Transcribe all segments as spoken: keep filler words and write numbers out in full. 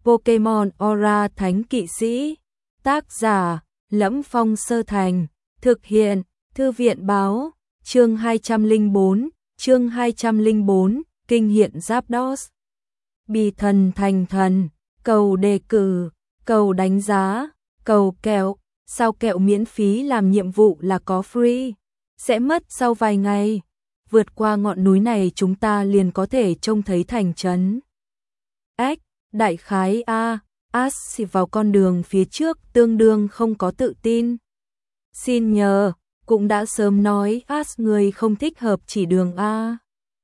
Pokemon Aura Thánh Kỵ Sĩ. Tác giả: Lẫm Phong Sơ Thành. Thực hiện: Thư viện báo. Chương hai trăm lẻ bốn, chương hai trăm lẻ bốn, kinh hiện Zapdos. Bì thần thành thần, cầu đề cử, cầu đánh giá, cầu kẹo, sao kẹo miễn phí làm nhiệm vụ là có free, sẽ mất sau vài ngày. Vượt qua ngọn núi này chúng ta liền có thể trông thấy thành trấn. Ếch, đại khái A, Ash vào con đường phía trước tương đương không có tự tin. Xin nhờ, cũng đã sớm nói Ash người không thích hợp chỉ đường A.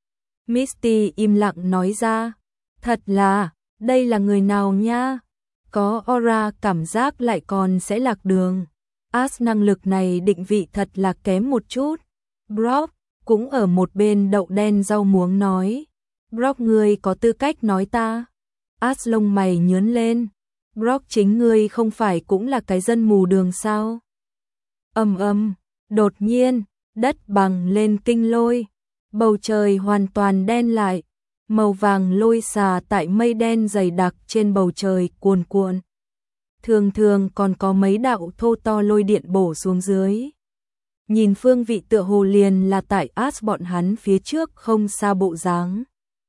Misty im lặng nói ra, thật là, đây là người nào nha? Có aura cảm giác lại còn sẽ lạc đường. Ash năng lực này định vị thật là kém một chút. Brock cũng ở một bên đậu đen rau muống nói, Brock ngươi có tư cách nói ta. Ash lông mày nhướng lên, Brock chính ngươi không phải cũng là cái dân mù đường sao? Ầm ầm, đột nhiên, đất bằng lên kinh lôi, bầu trời hoàn toàn đen lại, màu vàng lôi xà tại mây đen dày đặc trên bầu trời cuồn cuộn. Thường thường còn có mấy đạo thô to lôi điện bổ xuống dưới. Nhìn phương vị tựa hồ liền là tại Ash bọn hắn phía trước không xa bộ dáng.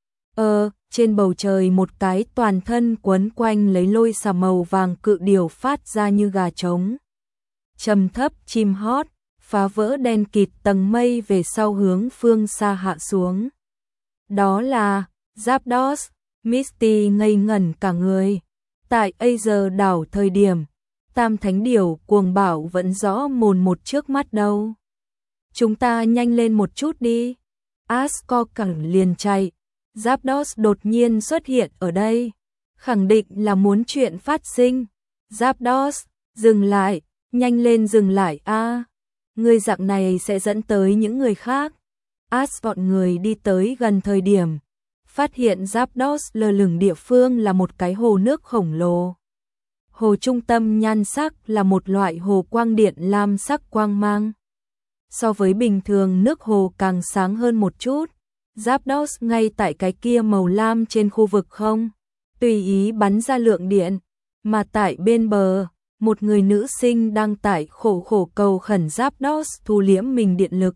Ờ, trên bầu trời một cái toàn thân quấn quanh lấy lôi xà màu vàng cự điểu phát ra như gà trống. Trầm thấp chim hót, phá vỡ đen kịt tầng mây về sau hướng phương xa hạ xuống. Đó là Zapdos. Misty ngây ngẩn cả người. Tại Aether đảo thời điểm, Tam Thánh Điểu cuồng bảo vẫn rõ mồn một trước mắt đâu. Chúng ta nhanh lên một chút đi. Ash co cẳng liền chạy. Zapdos đột nhiên xuất hiện ở đây, khẳng định là muốn chuyện phát sinh. Zapdos, dừng lại, nhanh lên dừng lại a. À, người dạng này sẽ dẫn tới những người khác. Ash bọn người đi tới gần thời điểm, phát hiện Zapdos lơ lửng địa phương là một cái hồ nước khổng lồ. Hồ trung tâm nhan sắc là một loại hồ quang điện lam sắc quang mang. So với bình thường nước hồ càng sáng hơn một chút. Zapdos ngay tại cái kia màu lam trên khu vực không, tùy ý bắn ra lượng điện, mà tại bên bờ, một người nữ sinh đang tại khổ khổ cầu khẩn Zapdos thu liễm mình điện lực.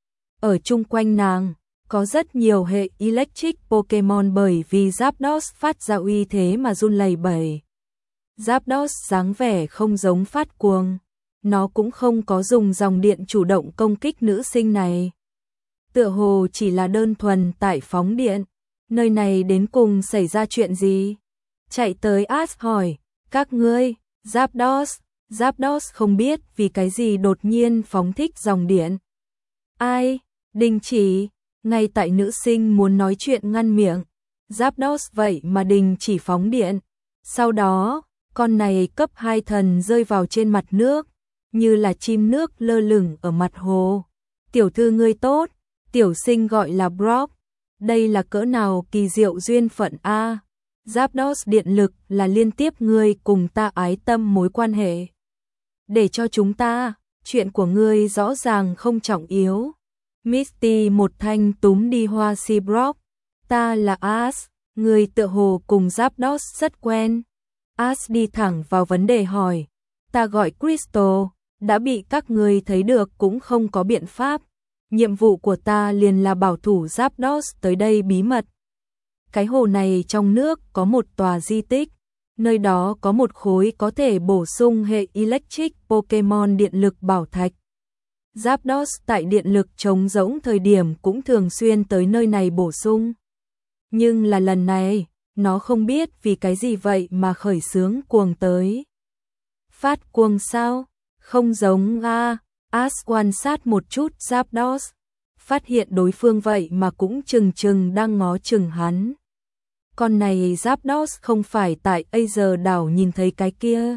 Ở chung quanh nàng, có rất nhiều hệ Electric Pokemon bởi vì Zapdos phát ra uy thế mà run lẩy bẩy. Zapdos dáng vẻ không giống phát cuồng, nó cũng không có dùng dòng điện chủ động công kích nữ sinh này. Tựa hồ chỉ là đơn thuần tại phóng điện, nơi này đến cùng xảy ra chuyện gì? Chạy tới Ash hỏi, các ngươi, Zapdos, Zapdos không biết vì cái gì đột nhiên phóng thích dòng điện. Ai? Đình chỉ, ngay tại nữ sinh muốn nói chuyện ngăn miệng, Zapdos vậy mà đình chỉ phóng điện. Sau đó, con này cấp hai thần rơi vào trên mặt nước, như là chim nước lơ lửng ở mặt hồ. Tiểu thư ngươi tốt. Tiểu sinh gọi là Brock, đây là cỡ nào kỳ diệu duyên phận a. Zapdos điện lực là liên tiếp ngươi cùng ta ái tâm mối quan hệ. Để cho chúng ta, chuyện của ngươi rõ ràng không trọng yếu. Misty một thanh túm đi hoa si Brock, ta là Ash, ngươi tựa hồ cùng Zapdos rất quen. Ash đi thẳng vào vấn đề hỏi, ta gọi Crystal, đã bị các ngươi thấy được cũng không có biện pháp. Nhiệm vụ của ta liền là bảo thủ Zapdos tới đây bí mật. Cái hồ này trong nước có một tòa di tích, nơi đó có một khối có thể bổ sung hệ Electric Pokemon điện lực bảo thạch. Zapdos tại điện lực trống rỗng thời điểm cũng thường xuyên tới nơi này bổ sung. Nhưng là lần này, nó không biết vì cái gì vậy mà khởi xướng cuồng tới. Phát cuồng sao? Không giống a. Ash quan sát một chút Zapdos, phát hiện đối phương vậy mà cũng chừng chừng đang ngó chừng hắn. Con này Zapdos không phải tại Aether đảo nhìn thấy cái kia.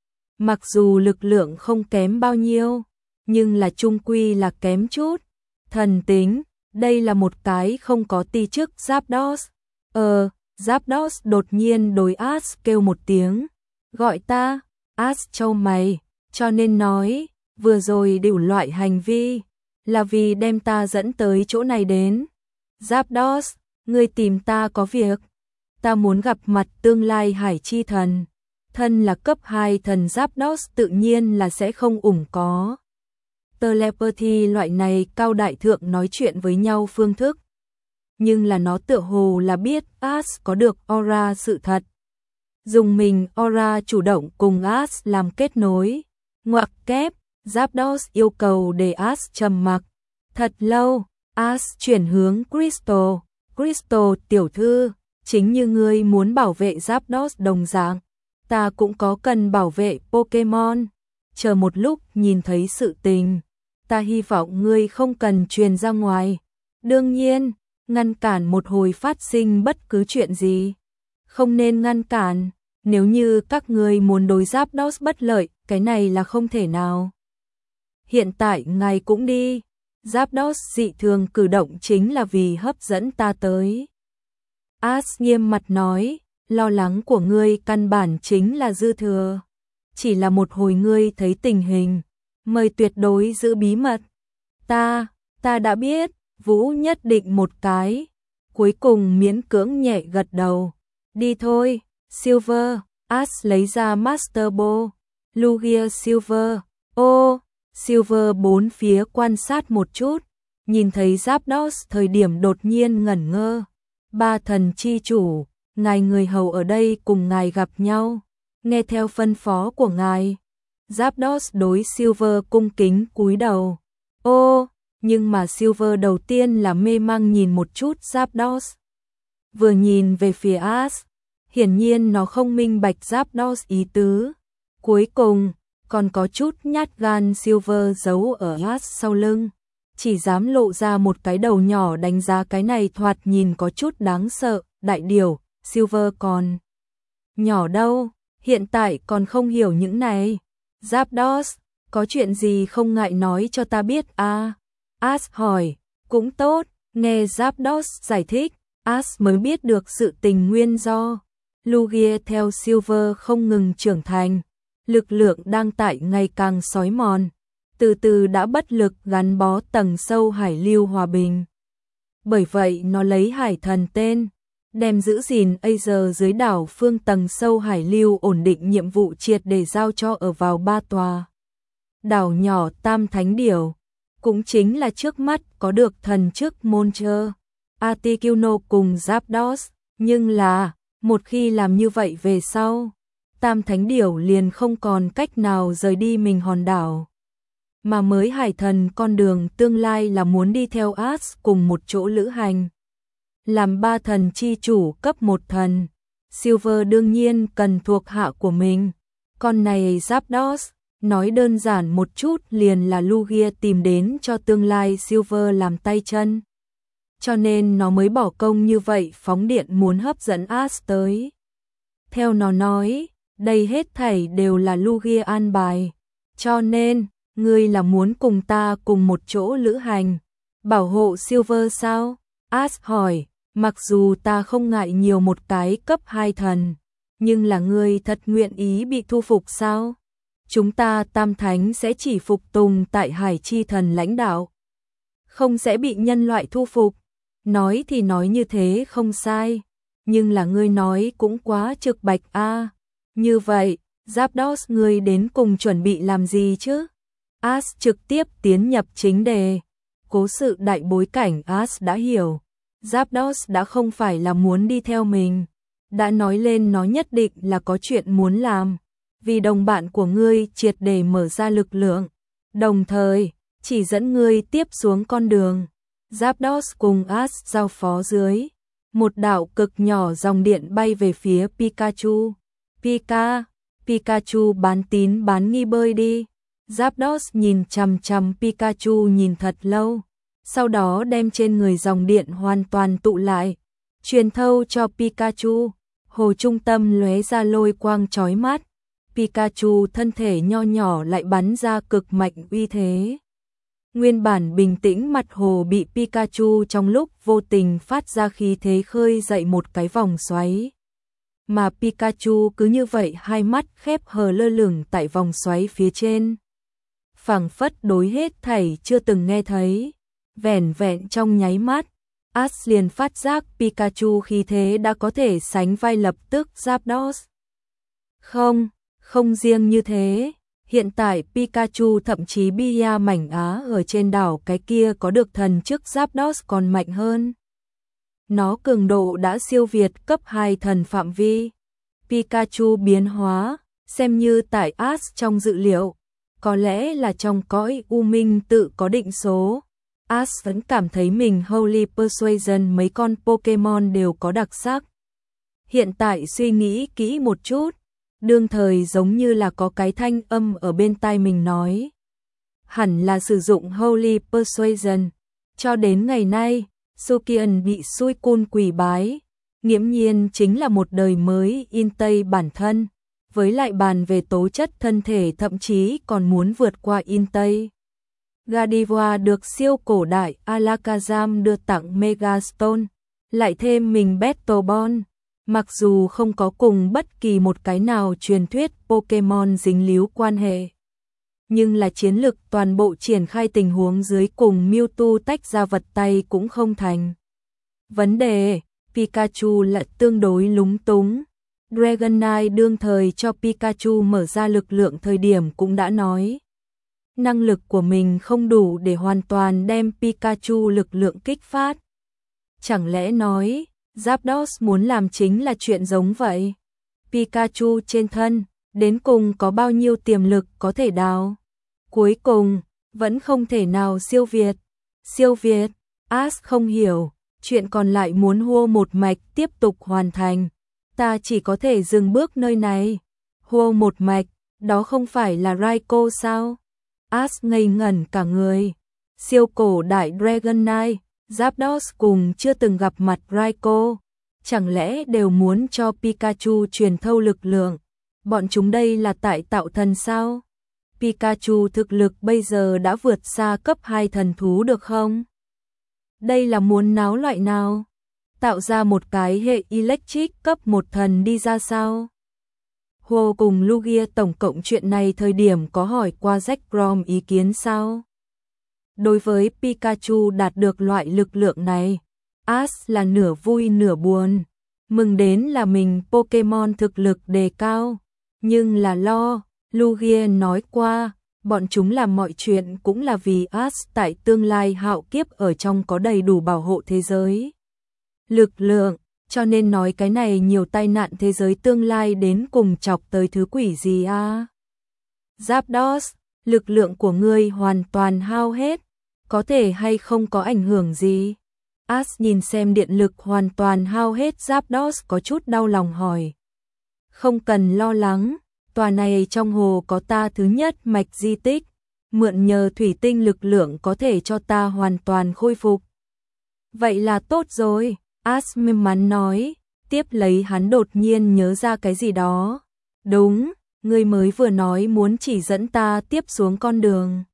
Mặc dù lực lượng không kém bao nhiêu, nhưng là chung quy là kém chút. Thần tính, đây là một cái không có ti chức Zapdos. Ờ, Zapdos đột nhiên đối Ash kêu một tiếng. Gọi ta, Ash chau mày, cho nên nói. Vừa rồi đủ loại hành vi, là vì đem ta dẫn tới chỗ này đến. Zapdos, ngươi tìm ta có việc. ta muốn gặp mặt tương lai Hải Chi Thần. Thân là cấp hai thần Zapdos tự nhiên là sẽ không ủng có telepathy loại này cao đại thượng nói chuyện với nhau phương thức. Nhưng là nó tựa hồ là biết Ash có được aura sự thật. Dùng mình aura chủ động cùng Ash làm kết nối. Ngoặc kép, Zapdos yêu cầu để Ash trầm mặc. Thật lâu, Ash chuyển hướng Crystal. Crystal tiểu thư, chính như ngươi muốn bảo vệ Zapdos đồng dạng, ta cũng có cần bảo vệ Pokemon. Chờ một lúc nhìn thấy sự tình, ta hy vọng ngươi không cần truyền ra ngoài. Đương nhiên, ngăn cản một hồi phát sinh bất cứ chuyện gì. Không nên ngăn cản, nếu như các ngươi muốn đối Zapdos bất lợi, cái này là không thể nào. Hiện tại ngài cũng đi. Zapdos dị thường cử động chính là vì hấp dẫn ta tới. Ash nghiêm mặt nói, lo lắng của ngươi căn bản chính là dư thừa. Chỉ là một hồi ngươi thấy tình hình, mời tuyệt đối giữ bí mật. Ta, ta đã biết, Vũ nhất định một cái. Cuối cùng miễn cưỡng nhẹ gật đầu. Đi thôi, Silver. Ash lấy ra Master Ball. Lugia Silver. Ô, Silver bốn phía quan sát một chút. Nhìn thấy Zapdos thời điểm đột nhiên ngẩn ngơ. Ba thần chi chủ, ngài người hầu ở đây cùng ngài gặp nhau. Nghe theo phân phó của ngài. Zapdos đối Silver cung kính cúi đầu. Ô, nhưng mà Silver đầu tiên là mê mang nhìn một chút Zapdos. Vừa nhìn về phía Ash, hiển nhiên nó không minh bạch Zapdos ý tứ. Cuối cùng, còn có chút nhát gan Silver giấu ở Ash sau lưng. Chỉ dám lộ ra một cái đầu nhỏ đánh giá cái này thoạt nhìn có chút đáng sợ. Đại điều, Silver còn nhỏ đâu, hiện tại còn không hiểu những này. Zapdos, có chuyện gì không ngại nói cho ta biết à? Ash hỏi, cũng tốt, nghe Zapdos giải thích, Ash mới biết được sự tình nguyên do. Lugia theo Silver không ngừng trưởng thành, lực lượng đang tại ngày càng xói mòn, từ từ đã bất lực gắn bó tầng sâu hải lưu hòa bình. Bởi vậy nó lấy hải thần tên, đem giữ gìn Aether dưới đảo phương tầng sâu hải lưu ổn định nhiệm vụ triệt để giao cho ở vào ba tòa đảo nhỏ Tam Thánh Điểu, cũng chính là trước mắt có được thần chức Moltres, Articuno cùng Zapdos, nhưng là, một khi làm như vậy về sau, Tam Thánh Điểu liền không còn cách nào rời đi mình hòn đảo. Mà mới hải thần con đường tương lai là muốn đi theo Ash cùng một chỗ lữ hành. Làm ba thần chi chủ cấp một thần, Silver đương nhiên cần thuộc hạ của mình. Con này Zapdos, nói đơn giản một chút liền là Lugia tìm đến cho tương lai Silver làm tay chân. Cho nên nó mới bỏ công như vậy phóng điện muốn hấp dẫn Ash tới. Theo nó nói, đây hết thảy đều là Lugia an bài. Cho nên, ngươi là muốn cùng ta cùng một chỗ lữ hành, bảo hộ Silver sao? Ash hỏi, mặc dù ta không ngại nhiều một cái cấp hai thần, nhưng là ngươi thật nguyện ý bị thu phục sao? Chúng ta Tam Thánh sẽ chỉ phục tùng tại Hải Chi Thần lãnh đạo, không sẽ bị nhân loại thu phục. Nói thì nói như thế không sai, nhưng là ngươi nói cũng quá trực bạch a. À. Như vậy, Zapdos ngươi đến cùng chuẩn bị làm gì chứ? Ash trực tiếp tiến nhập chính đề. Cố sự đại bối cảnh Ash đã hiểu. Zapdos đã không phải là muốn đi theo mình. Đã nói lên nó nhất định là có chuyện muốn làm. Vì đồng bạn của ngươi triệt để mở ra lực lượng. Đồng thời, chỉ dẫn ngươi tiếp xuống con đường. Zapdos cùng Ash giao phó dưới. Một đạo cực nhỏ dòng điện bay về phía Pikachu. Pika, Pikachu bán tín bán nghi bơi đi. Zapdos nhìn chằm chằm Pikachu nhìn thật lâu, sau đó đem trên người dòng điện hoàn toàn tụ lại, truyền thâu cho Pikachu. Hồ trung tâm lóe ra lôi quang chói mắt, Pikachu thân thể nho nhỏ lại bắn ra cực mạnh uy thế. Nguyên bản bình tĩnh mặt hồ bị Pikachu trong lúc vô tình phát ra khí thế khơi dậy một cái vòng xoáy. Mà Pikachu cứ như vậy hai mắt khép hờ lơ lửng tại vòng xoáy phía trên. Phảng phất đối hết thảy chưa từng nghe thấy, vẻn vẹn trong nháy mắt, Ash liền phát giác Pikachu khí thế đã có thể sánh vai lập tức Zapdos. Không, không riêng như thế, hiện tại Pikachu thậm chí Bia mảnh Á ở trên đảo cái kia có được thần chức Zapdos còn mạnh hơn. Nó cường độ đã siêu việt cấp hai thần phạm vi. Pikachu biến hóa, xem như tại Ash trong dự liệu, có lẽ là trong cõi u minh tự có định số. Ash vẫn cảm thấy mình Holy Persuasion mấy con Pokemon đều có đặc sắc. Hiện tại suy nghĩ kỹ một chút, đương thời giống như là có cái thanh âm ở bên tai mình nói. Hẳn là sử dụng Holy Persuasion. Cho đến ngày nay, Sukian bị Suicune quỳ bái, nghiễm nhiên chính là một đời mới in Tây bản thân, với lại bàn về tố chất thân thể thậm chí còn muốn vượt qua in Tây. Gardevoir được siêu cổ đại Alakazam đưa tặng Megastone, lại thêm mình Battle Ball, mặc dù không có cùng bất kỳ một cái nào truyền thuyết Pokemon dính líu quan hệ. Nhưng là chiến lực toàn bộ triển khai tình huống dưới cùng Mewtwo tách ra vật tay cũng không thành vấn đề. Pikachu lại tương đối lúng túng. Dragonite đương thời cho Pikachu mở ra lực lượng thời điểm cũng đã nói. Năng lực của mình không đủ để hoàn toàn đem Pikachu lực lượng kích phát. Chẳng lẽ nói, Zapdos muốn làm chính là chuyện giống vậy? Pikachu trên thân, đến cùng có bao nhiêu tiềm lực có thể đào? Cuối cùng, vẫn không thể nào siêu việt. Siêu việt, Ash không hiểu, chuyện còn lại muốn hô một mạch tiếp tục hoàn thành. Ta chỉ có thể dừng bước nơi này. Hô một mạch, đó không phải là Raikou sao? Ash ngây ngẩn cả người. Siêu cổ đại Dragonite, Zapdos cùng chưa từng gặp mặt Raikou, chẳng lẽ đều muốn cho Pikachu truyền thâu lực lượng? Bọn chúng đây là tại tạo thần sao? Pikachu thực lực bây giờ đã vượt xa cấp hai thần thú được không? Đây là muốn náo loại nào? Tạo ra một cái hệ Electric cấp một thần đi ra sao? Hồ cùng Lugia tổng cộng chuyện này thời điểm có hỏi qua Jack Grom ý kiến sao? Đối với Pikachu đạt được loại lực lượng này, Ash là nửa vui nửa buồn. Mừng đến là mình Pokemon thực lực đề cao, nhưng là lo, Lugia nói qua, bọn chúng làm mọi chuyện cũng là vì Ash tại tương lai hạo kiếp ở trong có đầy đủ bảo hộ thế giới. Lực lượng, cho nên nói cái này nhiều tai nạn thế giới tương lai đến cùng chọc tới thứ quỷ gì à? Zapdos, lực lượng của ngươi hoàn toàn hao hết, có thể hay không có ảnh hưởng gì? Ash nhìn xem điện lực hoàn toàn hao hết Zapdos có chút đau lòng hỏi. Không cần lo lắng, tòa này trong hồ có ta thứ nhất mạch di tích, mượn nhờ thủy tinh lực lượng có thể cho ta hoàn toàn khôi phục. Vậy là tốt rồi, Ash may mắn nói, tiếp lấy hắn đột nhiên nhớ ra cái gì đó. Đúng, ngươi mới vừa nói muốn chỉ dẫn ta tiếp xuống con đường.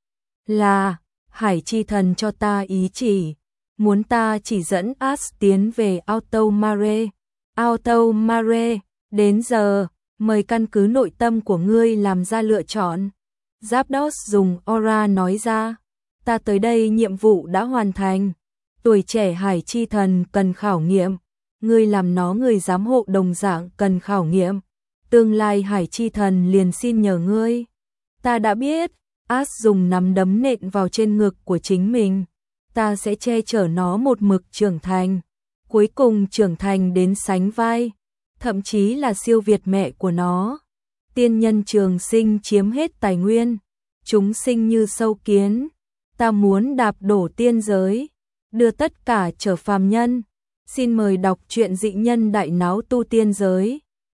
Là, Hải Chi Thần cho ta ý chỉ, muốn ta chỉ dẫn Ash tiến về Alto Mare. Alto Mare, đến giờ, mời căn cứ nội tâm của ngươi làm ra lựa chọn. Zapdos dùng aura nói ra, ta tới đây nhiệm vụ đã hoàn thành. Tuổi trẻ Hải Chi Thần cần khảo nghiệm, ngươi làm nó người giám hộ đồng dạng cần khảo nghiệm. Tương lai Hải Chi Thần liền xin nhờ ngươi. Ta đã biết, Ash dùng nắm đấm nện vào trên ngực của chính mình. Ta sẽ che chở nó một mực trưởng thành. Cuối cùng trưởng thành đến sánh vai, thậm chí là siêu việt mẹ của nó. Tiên nhân trường sinh chiếm hết tài nguyên, chúng sinh như sâu kiến. Ta muốn đạp đổ tiên giới, đưa tất cả trở phàm nhân. Xin mời đọc truyện Dị Nhân Đại Náo Tu Tiên Giới.